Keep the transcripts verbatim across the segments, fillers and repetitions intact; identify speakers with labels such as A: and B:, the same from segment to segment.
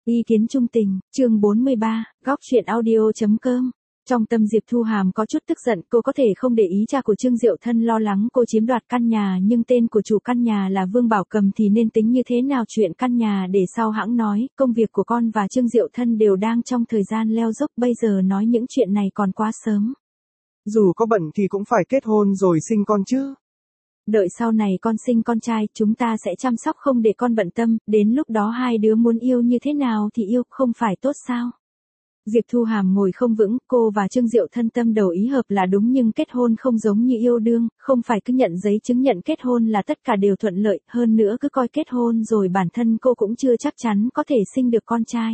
A: Ý kiến trung tình, chương bốn mươi ba, góc chuyện audio.com. Trong tâm Diệp Thu Hàm có chút tức giận, cô có thể không để ý cha của Trương Diệu Thân lo lắng cô chiếm đoạt căn nhà, nhưng tên của chủ căn nhà là Vương Bảo Cầm thì nên tính như thế nào chuyện căn nhà để sau hãng nói, công việc của con và Trương Diệu Thân đều đang trong thời gian leo dốc, bây giờ nói những chuyện này còn quá sớm.
B: Dù có bận thì cũng phải kết hôn rồi sinh con chứ.
A: Đợi sau này con sinh con trai, chúng ta sẽ chăm sóc không để con bận tâm, đến lúc đó hai đứa muốn yêu như thế nào thì yêu, không phải tốt sao? Diệp Thu Hàm ngồi không vững, cô và Trương Diệu Thân tâm đầu ý hợp là đúng nhưng kết hôn không giống như yêu đương, không phải cứ nhận giấy chứng nhận kết hôn là tất cả đều thuận lợi, hơn nữa cứ coi kết hôn rồi bản thân cô cũng chưa chắc chắn có thể sinh được con trai.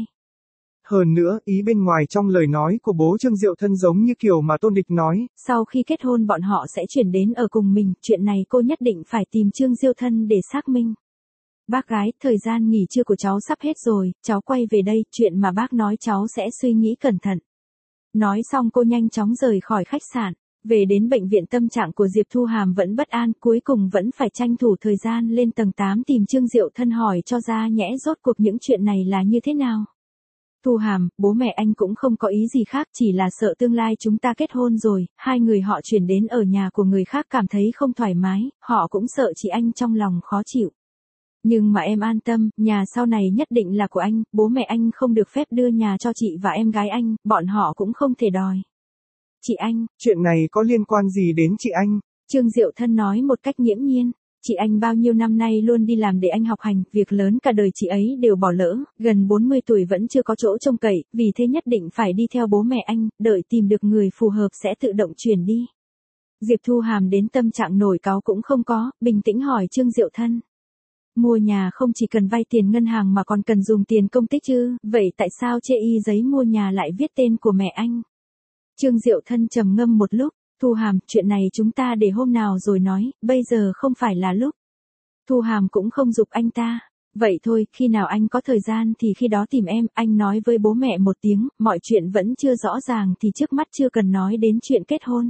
B: Hơn nữa, ý bên ngoài trong lời nói của bố Trương Diệu Thân giống như kiểu mà Tôn Địch nói.
A: Sau khi kết hôn bọn họ sẽ chuyển đến ở cùng mình, chuyện này cô nhất định phải tìm Trương Diệu Thân để xác minh. Bác gái, thời gian nghỉ trưa của cháu sắp hết rồi, cháu quay về đây, chuyện mà bác nói cháu sẽ suy nghĩ cẩn thận. Nói xong cô nhanh chóng rời khỏi khách sạn, về đến bệnh viện tâm trạng của Diệp Thu Hàm vẫn bất an, cuối cùng vẫn phải tranh thủ thời gian lên tầng tám tìm Trương Diệu Thân hỏi cho ra nhẽ rốt cuộc những chuyện này là như thế nào. Thu Hàm, bố mẹ anh cũng không có ý gì khác, chỉ là sợ tương lai chúng ta kết hôn rồi, hai người họ chuyển đến ở nhà của người khác cảm thấy không thoải mái, họ cũng sợ chị anh trong lòng khó chịu. Nhưng mà em an tâm, nhà sau này nhất định là của anh, bố mẹ anh không được phép đưa nhà cho chị và em gái anh, bọn họ cũng không thể đòi. Chị anh,
B: chuyện này có liên quan gì đến chị anh?
A: Trương Diệu Thân nói một cách nghiễm nhiên. Chị anh bao nhiêu năm nay luôn đi làm để anh học hành, việc lớn cả đời chị ấy đều bỏ lỡ, gần bốn mươi tuổi vẫn chưa có chỗ trông cậy, vì thế nhất định phải đi theo bố mẹ anh, đợi tìm được người phù hợp sẽ tự động chuyển đi. Diệp Thu Hàm đến tâm trạng nổi cáu cũng không có, bình tĩnh hỏi Trương Diệu Thân. Mua nhà không chỉ cần vay tiền ngân hàng mà còn cần dùng tiền công tích chứ, vậy tại sao chê y giấy mua nhà lại viết tên của mẹ anh? Trương Diệu Thân trầm ngâm một lúc. Thu Hàm, chuyện này chúng ta để hôm nào rồi nói, bây giờ không phải là lúc. Thu Hàm cũng không giục anh ta. Vậy thôi, khi nào anh có thời gian thì khi đó tìm em, anh nói với bố mẹ một tiếng, mọi chuyện vẫn chưa rõ ràng thì trước mắt chưa cần nói đến chuyện kết hôn.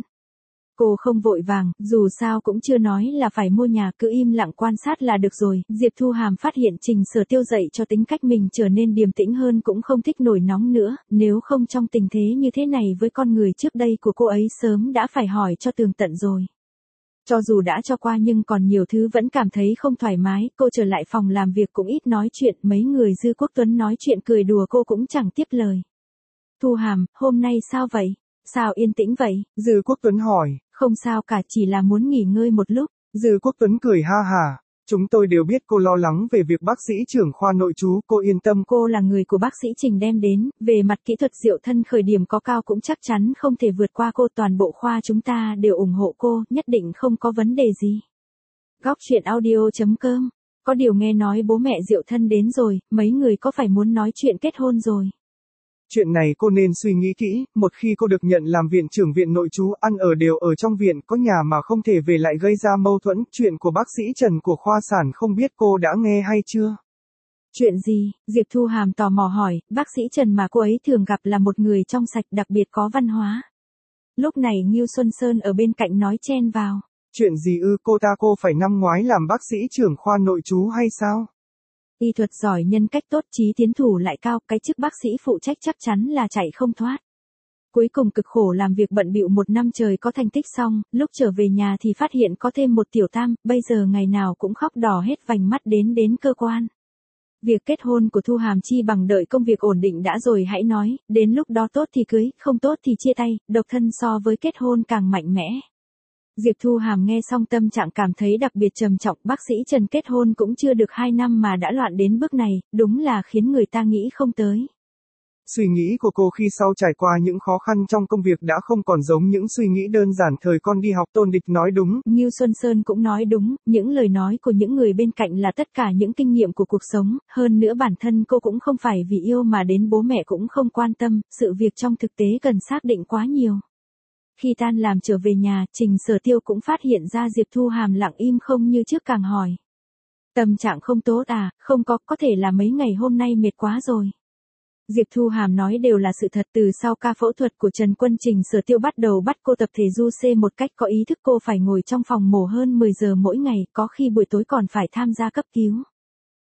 A: Cô không vội vàng, dù sao cũng chưa nói là phải mua nhà, cứ im lặng quan sát là được rồi. Diệp Thu Hàm phát hiện Trình Sở Tiêu dậy cho tính cách mình trở nên điềm tĩnh hơn, cũng không thích nổi nóng nữa, nếu không trong tình thế như thế này với con người trước đây của cô ấy sớm đã phải hỏi cho tường tận rồi. Cho dù đã cho qua nhưng còn nhiều thứ vẫn cảm thấy không thoải mái, cô trở lại phòng làm việc cũng ít nói chuyện, mấy người Dư Quốc Tuấn nói chuyện cười đùa cô cũng chẳng tiếp lời. Thu Hàm, hôm nay sao vậy? Sao yên tĩnh vậy?
B: Dư Quốc Tuấn hỏi.
A: Không sao cả, chỉ là muốn nghỉ ngơi một lúc.
B: Dư Quốc Tuấn cười ha hả. Chúng tôi đều biết cô lo lắng về việc bác sĩ trưởng khoa nội trú, cô yên tâm.
A: Cô là người của bác sĩ Trình đem đến, về mặt kỹ thuật Diệu Thân khởi điểm có cao cũng chắc chắn không thể vượt qua cô, toàn bộ khoa chúng ta đều ủng hộ cô, nhất định không có vấn đề gì. Góc chuyện audio.com. Có điều nghe nói bố mẹ Diệu Thân đến rồi, mấy người có phải muốn nói chuyện kết hôn rồi?
B: Chuyện này cô nên suy nghĩ kỹ, một khi cô được nhận làm viện trưởng viện nội trú, ăn ở đều ở trong viện, có nhà mà không thể về lại gây ra mâu thuẫn, chuyện của bác sĩ Trần của khoa sản không biết cô đã nghe hay chưa?
A: Chuyện gì? Diệp Thu Hàm tò mò hỏi, bác sĩ Trần mà cô ấy thường gặp là một người trong sạch đặc biệt có văn hóa. Lúc này Ngưu Xuân Sơn ở bên cạnh nói chen vào.
B: Chuyện gì ư, cô ta cô phải năm ngoái làm bác sĩ trưởng khoa nội trú hay sao?
A: Y thuật giỏi, nhân cách tốt, chí tiến thủ lại cao, cái chức bác sĩ phụ trách chắc chắn là chạy không thoát. Cuối cùng cực khổ làm việc bận bịu một năm trời có thành tích xong, lúc trở về nhà thì phát hiện có thêm một tiểu tam, bây giờ ngày nào cũng khóc đỏ hết vành mắt đến đến cơ quan. Việc kết hôn của Thu Hàm chi bằng đợi công việc ổn định đã rồi hãy nói, đến lúc đó tốt thì cưới, không tốt thì chia tay, độc thân so với kết hôn càng mạnh mẽ. Diệp Thu Hàm nghe xong tâm trạng cảm thấy đặc biệt trầm trọng, bác sĩ Trần kết hôn cũng chưa được hai năm mà đã loạn đến bước này, đúng là khiến người ta nghĩ không tới.
B: Suy nghĩ của cô khi sau trải qua những khó khăn trong công việc đã không còn giống những suy nghĩ đơn giản thời con đi học. Tôn Địch nói đúng.
A: Ngưu Xuân Sơn cũng nói đúng, những lời nói của những người bên cạnh là tất cả những kinh nghiệm của cuộc sống, hơn nữa bản thân cô cũng không phải vì yêu mà đến, bố mẹ cũng không quan tâm, sự việc trong thực tế cần xác định quá nhiều. Khi tan làm trở về nhà, Trình Sở Tiêu cũng phát hiện ra Diệp Thu Hàm lặng im không như trước, càng hỏi. Tâm trạng không tốt à? Không có, có thể là mấy ngày hôm nay mệt quá rồi. Diệp Thu Hàm nói đều là sự thật, từ sau ca phẫu thuật của Trần Quân, Trình Sở Tiêu bắt đầu bắt cô tập thể du xê một cách có ý thức, cô phải ngồi trong phòng mổ hơn mười giờ mỗi ngày, có khi buổi tối còn phải tham gia cấp cứu.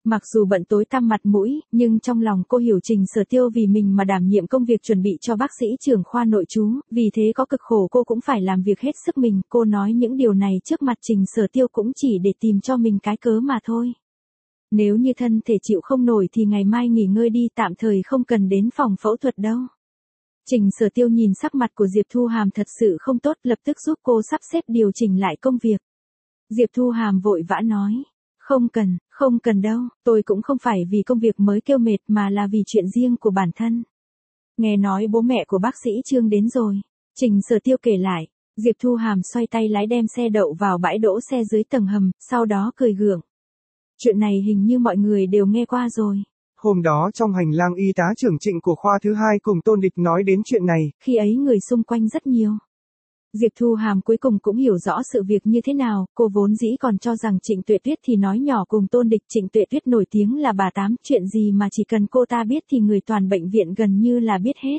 A: Mặc dù bận tối tăm mặt mũi, nhưng trong lòng cô hiểu Trình Sở Tiêu vì mình mà đảm nhiệm công việc chuẩn bị cho bác sĩ trưởng khoa nội trú, vì thế có cực khổ cô cũng phải làm việc hết sức mình. Cô nói những điều này trước mặt Trình Sở Tiêu cũng chỉ để tìm cho mình cái cớ mà thôi. Nếu như thân thể chịu không nổi thì ngày mai nghỉ ngơi đi, tạm thời không cần đến phòng phẫu thuật đâu. Trình Sở Tiêu nhìn sắc mặt của Diệp Thu Hàm thật sự không tốt, lập tức giúp cô sắp xếp điều chỉnh lại công việc. Diệp Thu Hàm vội vã nói. Không cần, không cần đâu, tôi cũng không phải vì công việc mới kêu mệt mà là vì chuyện riêng của bản thân. Nghe nói bố mẹ của bác sĩ Trương đến rồi. Trình Sở Tiêu kể lại. Diệp Thu Hàm xoay tay lái đem xe đậu vào bãi đỗ xe dưới tầng hầm, sau đó cười gượng. Chuyện này hình như mọi người đều nghe qua rồi.
B: Hôm đó trong hành lang y tá trưởng Trịnh của khoa thứ hai cùng Tôn Địch nói đến chuyện này.
A: Khi ấy người xung quanh rất nhiều. Diệp Thu Hàm cuối cùng cũng hiểu rõ sự việc như thế nào, cô vốn dĩ còn cho rằng Trịnh Tuệ Tuyết thì nói nhỏ cùng Tôn Địch. Trịnh Tuệ Tuyết nổi tiếng là bà Tám, chuyện gì mà chỉ cần cô ta biết thì người toàn bệnh viện gần như là biết hết.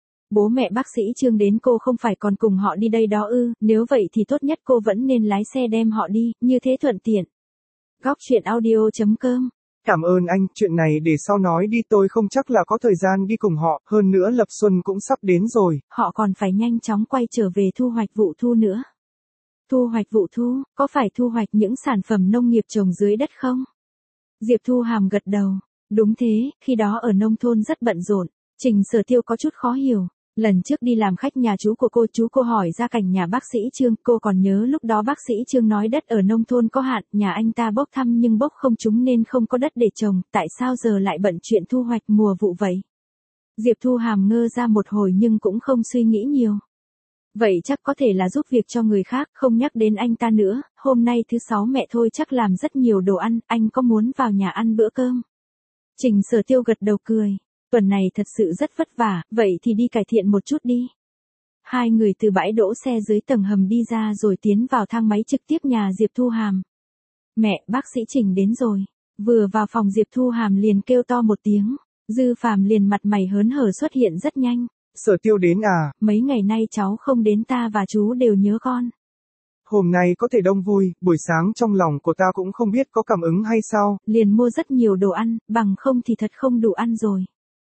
A: Bố mẹ bác sĩ Trương đến cô không phải còn cùng họ đi đây đó ư, nếu vậy thì tốt nhất cô vẫn nên lái xe đem họ đi, như thế thuận tiện. Góc truyện audio chấm com.
B: Cảm ơn anh, chuyện này để sau nói đi, tôi không chắc là có thời gian đi cùng họ, hơn nữa Lập Xuân cũng sắp đến rồi.
A: Họ còn phải nhanh chóng quay trở về thu hoạch vụ thu nữa. Thu hoạch vụ thu, có phải thu hoạch những sản phẩm nông nghiệp trồng dưới đất không? Diệp Thu Hàm gật đầu. Đúng thế, khi đó ở nông thôn rất bận rộn. Trình Sở Tiêu có chút khó hiểu. Lần trước đi làm khách nhà chú của cô, chú cô hỏi ra cảnh nhà bác sĩ Trương, cô còn nhớ lúc đó bác sĩ Trương nói đất ở nông thôn có hạn, nhà anh ta bốc thăm nhưng bốc không trúng nên không có đất để trồng, tại sao giờ lại bận chuyện thu hoạch mùa vụ vậy? Diệp Thu Hàm ngơ ra một hồi nhưng cũng không suy nghĩ nhiều. Vậy chắc có thể là giúp việc cho người khác, không nhắc đến anh ta nữa, hôm nay thứ sáu mẹ thôi chắc làm rất nhiều đồ ăn, anh có muốn vào nhà ăn bữa cơm? Trình Sở Tiêu gật đầu cười. Tuần này thật sự rất vất vả, vậy thì đi cải thiện một chút đi. Hai người từ bãi đỗ xe dưới tầng hầm đi ra rồi tiến vào thang máy trực tiếp nhà Diệp Thu Hàm. Mẹ, bác sĩ Trình đến rồi. Vừa vào phòng Diệp Thu Hàm liền kêu to một tiếng. Dư Phàm liền mặt mày hớn hở xuất hiện rất nhanh.
B: Sở Tiêu đến à?
A: Mấy ngày nay cháu không đến, ta và chú đều nhớ con.
B: Hôm nay có thể đông vui, buổi sáng trong lòng của ta cũng không biết có cảm ứng hay sao.
A: Liền mua rất nhiều đồ ăn, bằng không thì thật không đủ ăn rồi.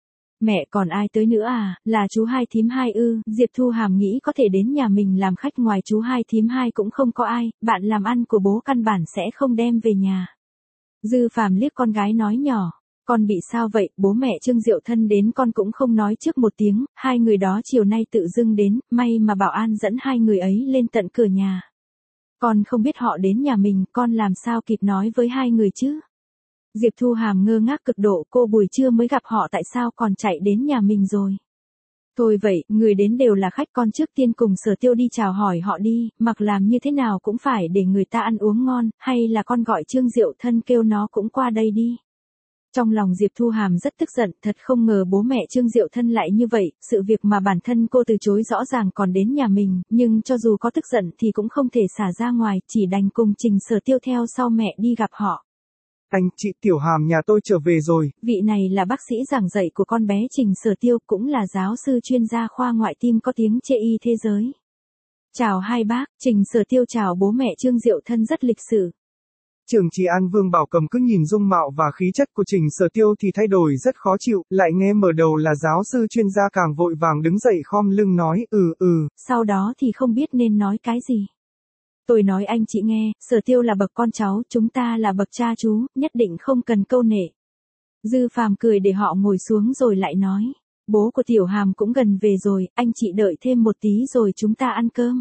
A: Mẹ, còn ai tới nữa à, là chú hai thím hai ư? Diệp Thu Hàm nghĩ có thể đến nhà mình làm khách, ngoài chú hai thím hai cũng không có ai, bạn làm ăn của bố căn bản sẽ không đem về nhà. Dư Phàm liếc con gái nói nhỏ, con bị sao vậy, bố mẹ Trương Diệu Thân đến con cũng không nói trước một tiếng, hai người đó chiều nay tự dưng đến, may mà bảo an dẫn hai người ấy lên tận cửa nhà. Con không biết họ đến nhà mình, con làm sao kịp nói với hai người chứ? Diệp Thu Hàm ngơ ngác cực độ, cô buổi trưa mới gặp họ tại sao còn chạy đến nhà mình rồi. Thôi vậy, người đến đều là khách, con trước tiên cùng Sở Tiêu đi chào hỏi họ đi, mặc làm như thế nào cũng phải để người ta ăn uống ngon, hay là con gọi Trương Diệu Thân kêu nó cũng qua đây đi. Trong lòng Diệp Thu Hàm rất tức giận, thật không ngờ bố mẹ Trương Diệu Thân lại như vậy, sự việc mà bản thân cô từ chối rõ ràng còn đến nhà mình, nhưng cho dù có tức giận thì cũng không thể xả ra ngoài, chỉ đành cùng Trình Sở Tiêu theo sau mẹ đi gặp họ.
B: Anh, chị Tiểu Hàm nhà tôi trở về rồi.
A: Vị này là bác sĩ giảng dạy của con bé Trình Sở Tiêu, cũng là giáo sư chuyên gia khoa ngoại tim có tiếng chê y thế giới. Chào hai bác, Trình Sở Tiêu chào bố mẹ Trương Diệu Thân rất lịch sự.
B: Trưởng Trì An Vương Bảo Cầm cứ nhìn dung mạo và khí chất của Trình Sở Tiêu thì thay đổi rất khó chịu, lại nghe mở đầu là giáo sư chuyên gia càng vội vàng đứng dậy khom lưng nói ừ ừ.
A: Sau đó thì không biết nên nói cái gì. Tôi nói anh chị nghe, Sở Tiêu là bậc con cháu, chúng ta là bậc cha chú, nhất định không cần câu nệ. Dư Phàm cười để họ ngồi xuống rồi lại nói, bố của Tiểu Hàm cũng gần về rồi, anh chị đợi thêm một tí rồi chúng ta ăn cơm.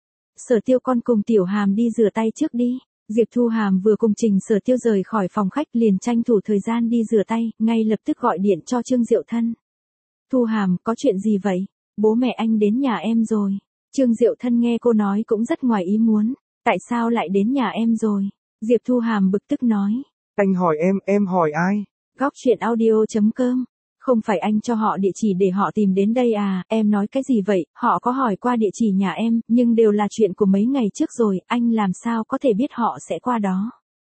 A: Sở Tiêu, con cùng Tiểu Hàm đi rửa tay trước đi. Diệp Thu Hàm vừa cùng Trình Sở Tiêu rời khỏi phòng khách liền tranh thủ thời gian đi rửa tay, ngay lập tức gọi điện cho Trương Diệu Thân. Thu Hàm, có chuyện gì vậy? Bố mẹ anh đến nhà em rồi. Trương Diệu Thân nghe cô nói cũng rất ngoài ý muốn. Tại sao lại đến nhà em rồi? Diệp Thu Hàm bực tức nói.
B: Anh hỏi em, em hỏi ai?
A: Góc truyện audio chấm com. Không phải anh cho họ địa chỉ để họ tìm đến đây à, em nói cái gì vậy, họ có hỏi qua địa chỉ nhà em, nhưng đều là chuyện của mấy ngày trước rồi, anh làm sao có thể biết họ sẽ qua đó.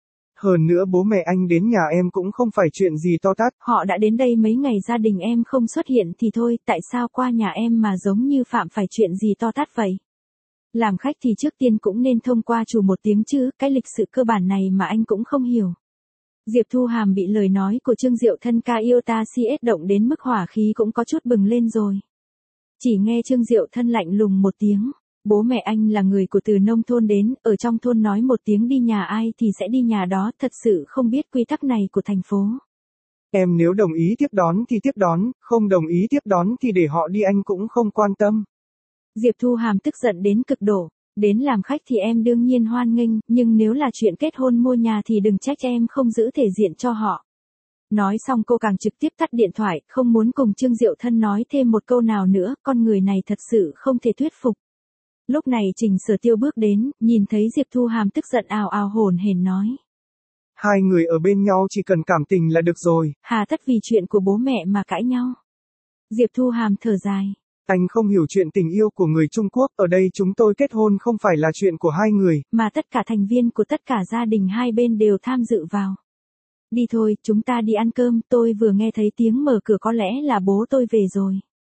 B: Hơn nữa bố mẹ anh đến nhà em cũng không phải chuyện gì to tát.
A: Họ đã đến đây mấy ngày gia đình em không xuất hiện thì thôi, tại sao qua nhà em mà giống như phạm phải chuyện gì to tát vậy? Làm khách thì trước tiên cũng nên thông qua chủ một tiếng chứ, cái lịch sự cơ bản này mà anh cũng không hiểu. Diệp Thu Hàm bị lời nói của Trương Diệu Thân ca yêu ta si ết động đến mức hỏa khí cũng có chút bừng lên rồi. Chỉ nghe Trương Diệu Thân lạnh lùng một tiếng. Bố mẹ anh là người của từ nông thôn đến, ở trong thôn nói một tiếng đi nhà ai thì sẽ đi nhà đó, thật sự không biết quy tắc này của thành phố.
B: Em nếu đồng ý tiếp đón thì tiếp đón, không đồng ý tiếp đón thì để họ đi anh cũng không quan tâm.
A: Diệp Thu Hàm tức giận đến cực độ. Đến làm khách thì em đương nhiên hoan nghênh, nhưng nếu là chuyện kết hôn mua nhà thì đừng trách em không giữ thể diện cho họ. Nói xong cô càng trực tiếp tắt điện thoại, không muốn cùng Trương Diệu Thân nói thêm một câu nào nữa, con người này thật sự không thể thuyết phục. Lúc này Trình Sở Tiêu bước đến, nhìn thấy Diệp Thu Hàm tức giận ào ào hổn hển nói.
B: Hai người ở bên nhau chỉ cần cảm tình là được rồi.
A: Hà tất vì chuyện của bố mẹ mà cãi nhau. Diệp Thu Hàm thở dài.
B: Anh không hiểu chuyện tình yêu của người Trung Quốc, ở đây chúng tôi kết hôn không phải là chuyện của hai người,
A: mà tất cả thành viên của tất cả gia đình hai bên đều tham dự vào. Đi thôi, chúng ta đi ăn cơm, tôi vừa nghe thấy tiếng mở cửa có lẽ là bố tôi về rồi.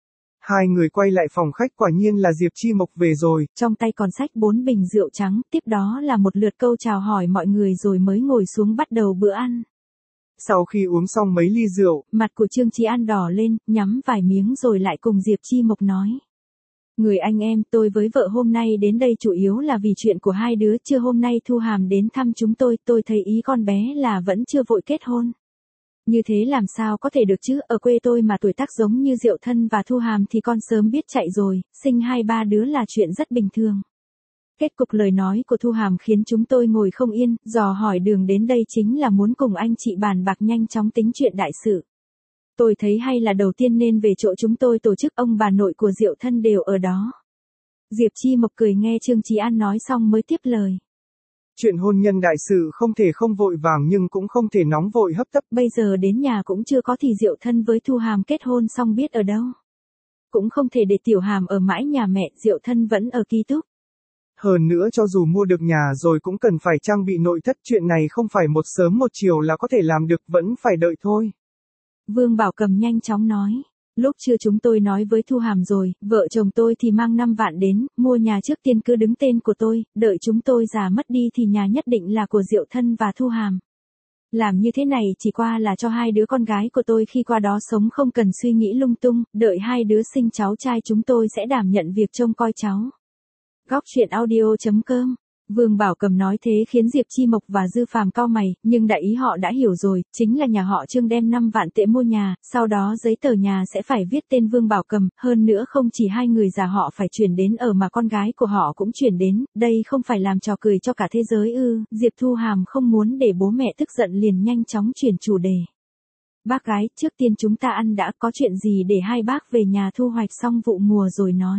B: Hai người quay lại phòng khách quả nhiên là Diệp Chi Mộc về rồi.
A: Trong tay còn xách bốn bình rượu trắng, tiếp đó là một lượt câu chào hỏi mọi người rồi mới ngồi xuống bắt đầu bữa ăn.
B: Sau khi uống xong mấy ly rượu,
A: mặt của Trương Chí An đỏ lên, nhắm vài miếng rồi lại cùng Diệp Chi Mộc nói. Người anh em, tôi với vợ hôm nay đến đây chủ yếu là vì chuyện của hai đứa, chưa hôm nay Thu Hàm đến thăm chúng tôi, tôi thấy ý con bé là vẫn chưa vội kết hôn. Như thế làm sao có thể được chứ, ở quê tôi mà tuổi tác giống như Diệu Thân và Thu Hàm thì con sớm biết chạy rồi, sinh hai ba đứa là chuyện rất bình thường. Kết cục lời nói của Thu Hàm khiến chúng tôi ngồi không yên, dò hỏi đường đến đây chính là muốn cùng anh chị bàn bạc nhanh chóng tính chuyện đại sự. Tôi thấy hay là đầu tiên nên về chỗ chúng tôi tổ chức, ông bà nội của Diệu Thân đều ở đó. Diệp Chi Mộc cười nghe Trương Chí An nói xong mới tiếp lời.
B: Chuyện hôn nhân đại sự không thể không vội vàng nhưng cũng không thể nóng vội hấp tấp.
A: Bây giờ đến nhà cũng chưa có thì Diệu Thân với Thu Hàm kết hôn xong biết ở đâu. Cũng không thể để Tiểu Hàm ở mãi nhà mẹ, Diệu Thân vẫn ở ký túc.
B: Hơn nữa cho dù mua được nhà rồi cũng cần phải trang bị nội thất, chuyện này không phải một sớm một chiều là có thể làm được, vẫn phải đợi thôi.
A: Vương Bảo Cầm nhanh chóng nói. Lúc trưa chúng tôi nói với Thu Hàm rồi, vợ chồng tôi thì mang năm vạn đến, mua nhà trước tiên cứ đứng tên của tôi, đợi chúng tôi già mất đi thì nhà nhất định là của Diệu Thân và Thu Hàm. Làm như thế này chỉ qua là cho hai đứa con gái của tôi khi qua đó sống không cần suy nghĩ lung tung, đợi hai đứa sinh cháu trai chúng tôi sẽ đảm nhận việc trông coi cháu. Góc truyện audio chấm com. Vương Bảo Cầm nói thế khiến Diệp Chi Mộc và Dư Phàm cau mày, nhưng đại ý họ đã hiểu rồi, chính là nhà họ Trương đem năm vạn tệ mua nhà, sau đó giấy tờ nhà sẽ phải viết tên Vương Bảo Cầm, hơn nữa không chỉ hai người già họ phải chuyển đến ở mà con gái của họ cũng chuyển đến, đây không phải làm trò cười cho cả thế giới ư? Diệp Thu Hàm không muốn để bố mẹ tức giận liền nhanh chóng chuyển chủ đề. Bác gái, trước tiên chúng ta ăn đã, có chuyện gì để hai bác về nhà thu hoạch xong vụ mùa rồi nói.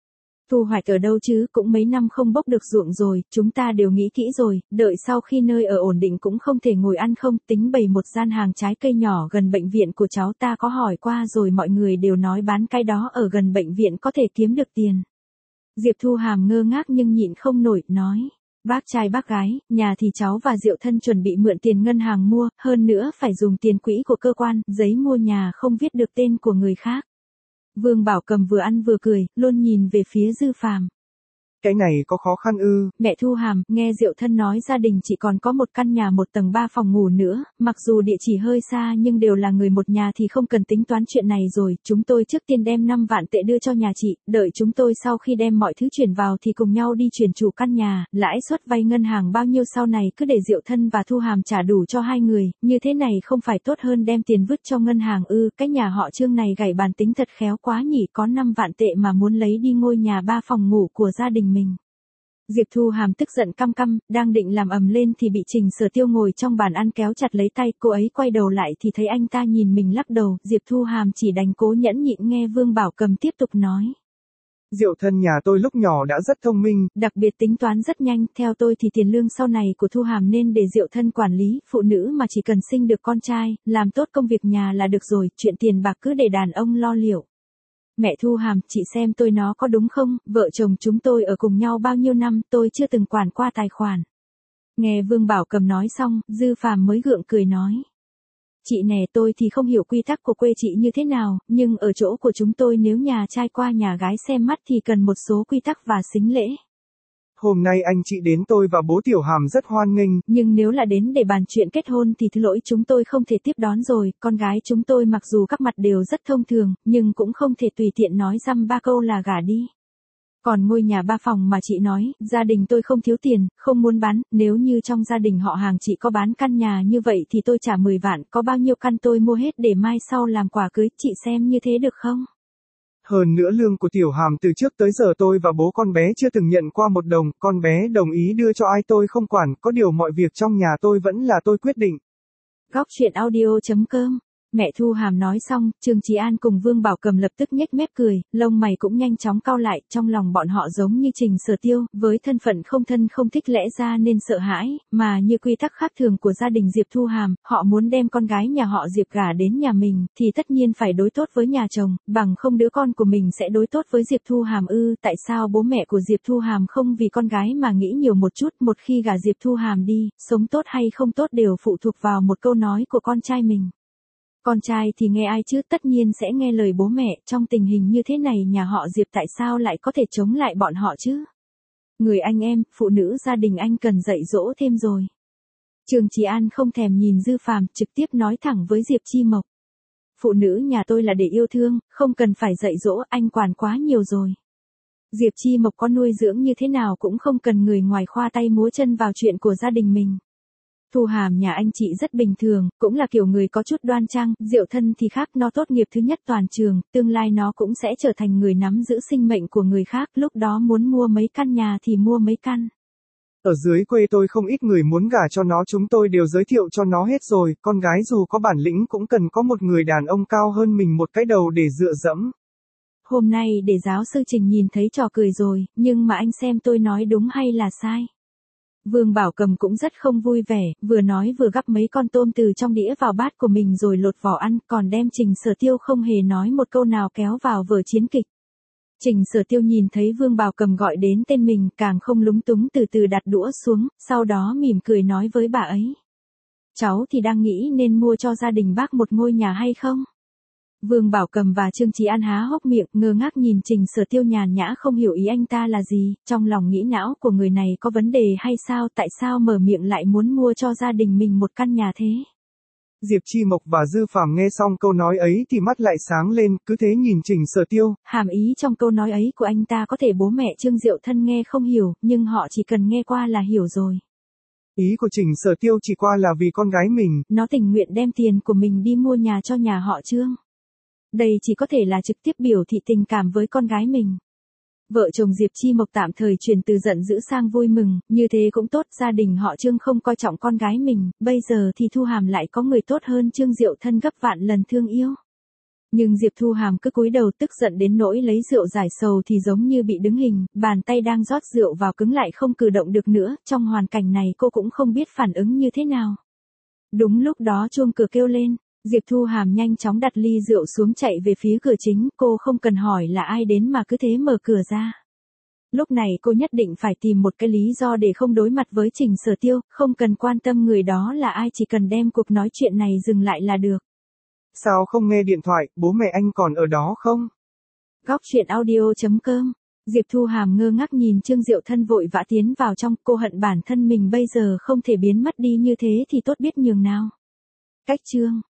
A: Thu hoạch ở đâu chứ, cũng mấy năm không bốc được ruộng rồi, chúng ta đều nghĩ kỹ rồi, đợi sau khi nơi ở ổn định cũng không thể ngồi ăn không, tính bày một gian hàng trái cây nhỏ gần bệnh viện của cháu, ta có hỏi qua rồi, mọi người đều nói bán cái đó ở gần bệnh viện có thể kiếm được tiền. Diệp Thu Hàm ngơ ngác nhưng nhịn không nổi, nói. Bác trai bác gái, nhà thì cháu và Diệu Thân chuẩn bị mượn tiền ngân hàng mua, hơn nữa phải dùng tiền quỹ của cơ quan, giấy mua nhà không viết được tên của người khác. Vương Bảo Cầm vừa ăn vừa cười, luôn nhìn về phía Dư Phàm.
B: Cái này có khó khăn ư?
A: Mẹ Thu Hàm, nghe Diệu Thân nói gia đình chỉ còn có một căn nhà một tầng ba phòng ngủ nữa, mặc dù địa chỉ hơi xa nhưng đều là người một nhà thì không cần tính toán chuyện này rồi, chúng tôi trước tiên đem năm vạn tệ đưa cho nhà chị, đợi chúng tôi sau khi đem mọi thứ chuyển vào thì cùng nhau đi chuyển chủ căn nhà, lãi suất vay ngân hàng bao nhiêu sau này cứ để Diệu Thân và Thu Hàm trả đủ cho hai người, như thế này không phải tốt hơn đem tiền vứt cho ngân hàng ư? Cái nhà họ Trương này gảy bàn tính thật khéo quá nhỉ, có năm vạn tệ mà muốn lấy đi ngôi nhà ba phòng ngủ của gia đình mình. Diệp Thu Hàm tức giận căm căm, đang định làm ầm lên thì bị Trình Sở Tiêu ngồi trong bàn ăn kéo chặt lấy tay, cô ấy quay đầu lại thì thấy anh ta nhìn mình lắc đầu, Diệp Thu Hàm chỉ đành cố nhẫn nhịn nghe Vương Bảo Cầm tiếp tục nói.
B: Diệu Thân nhà tôi lúc nhỏ đã rất thông minh,
A: đặc biệt tính toán rất nhanh, theo tôi thì tiền lương sau này của Thu Hàm nên để Diệu Thân quản lý, phụ nữ mà chỉ cần sinh được con trai, làm tốt công việc nhà là được rồi, chuyện tiền bạc cứ để đàn ông lo liệu. Mẹ Thu Hàm, chị xem tôi nó có đúng không, vợ chồng chúng tôi ở cùng nhau bao nhiêu năm, tôi chưa từng quản qua tài khoản. Nghe Vương Bảo Cầm nói xong, Dư Phàm mới gượng cười nói. Chị nè, tôi thì không hiểu quy tắc của quê chị như thế nào, nhưng ở chỗ của chúng tôi nếu nhà trai qua nhà gái xem mắt thì cần một số quy tắc và sính lễ.
B: Hôm nay anh chị đến tôi và bố Tiểu Hàm rất hoan nghênh.
A: Nhưng nếu là đến để bàn chuyện kết hôn thì thứ lỗi chúng tôi không thể tiếp đón rồi, con gái chúng tôi mặc dù các mặt đều rất thông thường, nhưng cũng không thể tùy tiện nói dăm ba câu là gả đi. Còn ngôi nhà ba phòng mà chị nói, gia đình tôi không thiếu tiền, không muốn bán, nếu như trong gia đình họ hàng chị có bán căn nhà như vậy thì tôi trả mười vạn, có bao nhiêu căn tôi mua hết để mai sau làm quà cưới, chị xem như thế được không?
B: Hơn nữa lương của Tiểu Hàm từ trước tới giờ tôi và bố con bé chưa từng nhận qua một đồng, con bé đồng ý đưa cho ai tôi không quản, có điều mọi việc trong nhà tôi vẫn là tôi quyết định.
A: Góc truyện audio chấm com. Mẹ Thu Hàm nói xong, Trương Chí An cùng Vương Bảo Cầm lập tức nhếch mép cười, lông mày cũng nhanh chóng cau lại, trong lòng bọn họ giống như Trình Sở Tiêu, với thân phận không thân không thích lẽ ra nên sợ hãi, mà như quy tắc khác thường của gia đình Diệp Thu Hàm, họ muốn đem con gái nhà họ Diệp gả đến nhà mình, thì tất nhiên phải đối tốt với nhà chồng, bằng không đứa con của mình sẽ đối tốt với Diệp Thu Hàm ư, tại sao bố mẹ của Diệp Thu Hàm không vì con gái mà nghĩ nhiều một chút, một khi gả Diệp Thu Hàm đi, sống tốt hay không tốt đều phụ thuộc vào một câu nói của con trai mình. Con trai thì nghe ai chứ, tất nhiên sẽ nghe lời bố mẹ, trong tình hình như thế này nhà họ Diệp tại sao lại có thể chống lại bọn họ chứ? Người anh em, phụ nữ gia đình anh cần dạy dỗ thêm rồi. Trương Chí An không thèm nhìn Dư Phàm, trực tiếp nói thẳng với Diệp Chi Mộc. Phụ nữ nhà tôi là để yêu thương, không cần phải dạy dỗ, anh quản quá nhiều rồi. Diệp Chi Mộc có nuôi dưỡng như thế nào cũng không cần người ngoài khoa tay múa chân vào chuyện của gia đình mình. Thu Hàm nhà anh chị rất bình thường, cũng là kiểu người có chút đoan trang, Diệu Thân thì khác, nó tốt nghiệp thứ nhất toàn trường, tương lai nó cũng sẽ trở thành người nắm giữ sinh mệnh của người khác, lúc đó muốn mua mấy căn nhà thì mua mấy căn.
B: Ở dưới quê tôi không ít người muốn gả cho nó, chúng tôi đều giới thiệu cho nó hết rồi, con gái dù có bản lĩnh cũng cần có một người đàn ông cao hơn mình một cái đầu để dựa dẫm.
A: Hôm nay để giáo sư Trình nhìn thấy trò cười rồi, nhưng mà anh xem tôi nói đúng hay là sai? Vương Bảo Cầm cũng rất không vui vẻ, vừa nói vừa gắp mấy con tôm từ trong đĩa vào bát của mình rồi lột vỏ ăn, còn đem Trình Sở Tiêu không hề nói một câu nào kéo vào vở chiến kịch. Trình Sở Tiêu nhìn thấy Vương Bảo Cầm gọi đến tên mình, càng không lúng túng từ từ đặt đũa xuống, sau đó mỉm cười nói với bà ấy. Cháu thì đang nghĩ nên mua cho gia đình bác một ngôi nhà hay không? Vương Bảo Cầm và Trương Chí An há hốc miệng, ngơ ngác nhìn Trình Sở Tiêu nhàn nhã không hiểu ý anh ta là gì, trong lòng nghĩ não của người này có vấn đề hay sao, tại sao mở miệng lại muốn mua cho gia đình mình một căn nhà thế?
B: Diệp Chi Mộc và Dư Phàm nghe xong câu nói ấy thì mắt lại sáng lên, cứ thế nhìn Trình Sở Tiêu.
A: Hàm ý trong câu nói ấy của anh ta có thể bố mẹ Trương Diệu Thân nghe không hiểu, nhưng họ chỉ cần nghe qua là hiểu rồi.
B: Ý của Trình Sở Tiêu chỉ qua là vì con gái mình.
A: Nó tình nguyện đem tiền của mình đi mua nhà cho nhà họ Trương. Đây chỉ có thể là trực tiếp biểu thị tình cảm với con gái mình. Vợ chồng Diệp Chi Mộc tạm thời chuyển từ giận dữ sang vui mừng, như thế cũng tốt, gia đình họ Trương không coi trọng con gái mình, bây giờ thì Thu Hàm lại có người tốt hơn Trương Diệu Thân gấp vạn lần thương yêu. Nhưng Diệp Thu Hàm cứ cúi đầu tức giận đến nỗi lấy rượu giải sầu thì giống như bị đứng hình, bàn tay đang rót rượu vào cứng lại không cử động được nữa, trong hoàn cảnh này cô cũng không biết phản ứng như thế nào. Đúng lúc đó chuông cửa kêu lên. Diệp Thu Hàm nhanh chóng đặt ly rượu xuống chạy về phía cửa chính, cô không cần hỏi là ai đến mà cứ thế mở cửa ra. Lúc này cô nhất định phải tìm một cái lý do để không đối mặt với Trình Sở Tiêu, không cần quan tâm người đó là ai, chỉ cần đem cuộc nói chuyện này dừng lại là được.
B: Sao không nghe điện thoại, bố mẹ anh còn ở đó không?
A: Góc truyện audio chấm com. Diệp Thu Hàm ngơ ngác nhìn Trương Diệu Thân vội vã tiến vào trong, cô hận bản thân mình bây giờ không thể biến mất đi như thế thì tốt biết nhường nào. Cách Trương